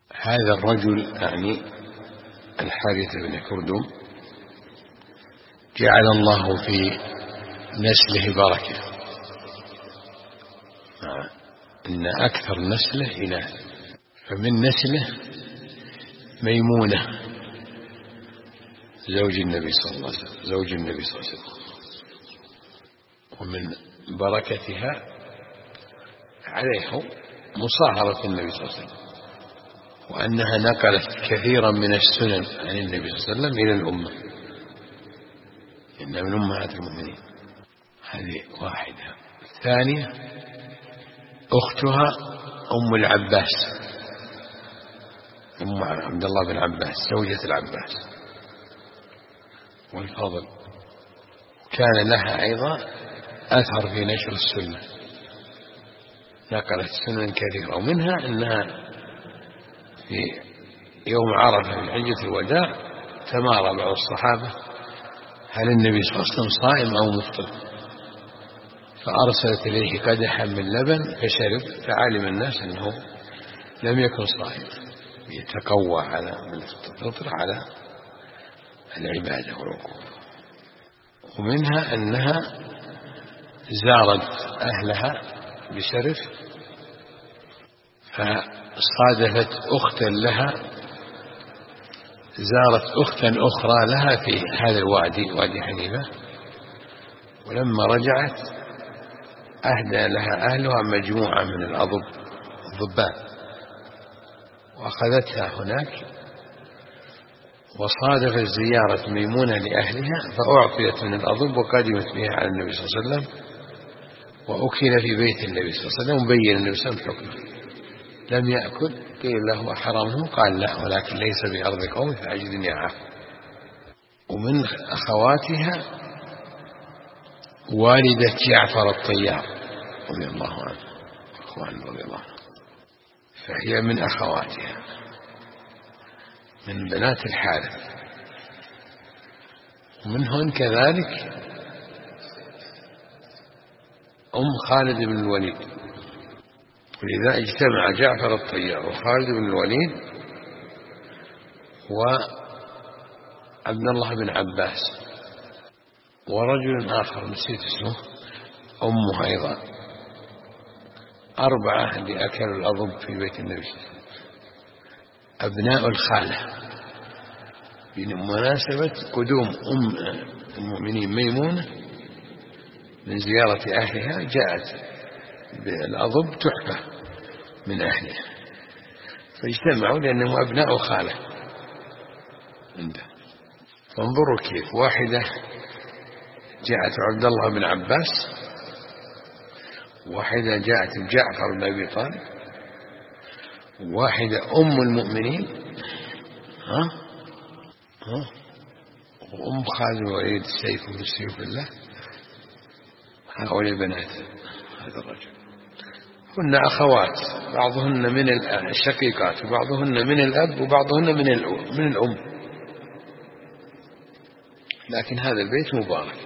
هذا الرجل يعني الحارث بن كردم جعل الله في نسله بركة، إن أكثر نسله إناث، فمن نسله ميمونة زوج النبي صلى الله عليه وسلم، ومن بركتها عليه مصاهرة النبي صلى الله عليه وسلم، وأنها نقلت كثيرا من السنن عن النبي صلى الله عليه وسلم إلى الأمة، إنها من أمهات المؤمنين. هذه واحدة. الثانية أختها أم العباس، أم عبد الله بن عباس زوجة العباس والفضل، كان لها أيضا أثر في نشر السنة، نقلت سنن كثيرة، ومنها أنها في يوم عرفة في حجة الوداع تمارى بعض الصحابة هل النبي صلى الله عليه وسلم صائم أو مفطر، فأرسلت إليه قدحا من لبن فشرب، فعلم الناس أنه لم يكن صائم، يتقوى على الفطر على العبادة والوقوف. ومنها أنها زارت أهلها بشرف، فصادفت أختا لها، زارت أختا أخرى لها في هذا الوادي، وادي حنيفة، ولما رجعت أهدى لها أهلها مجموعة من الضبان، وأخذتها هناك، وصادفت زيارة ميمونة لأهلها فأعطيت من الأضب وقدمت بها على النبي صلى الله عليه وسلم، وأكل في بيت النبي صلى الله عليه وسلم، وبين النبي صلى الله عليه وسلم حكمه، لم يأكل، قيل له حرامه، قال لا، ولكن ليس بأرض قوم فأجدني عافى. ومن أخواتها والدة جعفر الطيار رضي الله عنه، أخوان رضي الله عنه، فهي من أخواتها من بنات الحارث. ومنهن كذلك أم خالد بن الوليد، ولذا اجتمع جعفر الطيار وخالد بن الوليد وعبد الله بن عباس ورجل آخر نسيت اسمه، أمه أيضا، أربعة اللي أكلوا الأضب في بيت النبي صلى الله عليه وسلم، أبناء الخالة، بمناسبة قدوم أم المؤمنين ميمونة من زيارة أهلها، جاءت بالأضب تحفة من أهلها، فاجتمعوا لأنهم أبناء خالة عنده. فانظروا كيف واحدة جاءت عبد الله بن عباس، واحدة جاءت جعفر بن أبي طالب، واحدة أم المؤمنين وأم خالد بن الوليد السيف بن سيوف الله، هؤلاء بنات هذا الرجل، هن أخوات، بعضهن من الشقيقات، وبعضهن من الأب، وبعضهن من الأم، لكن هذا البيت مبارك.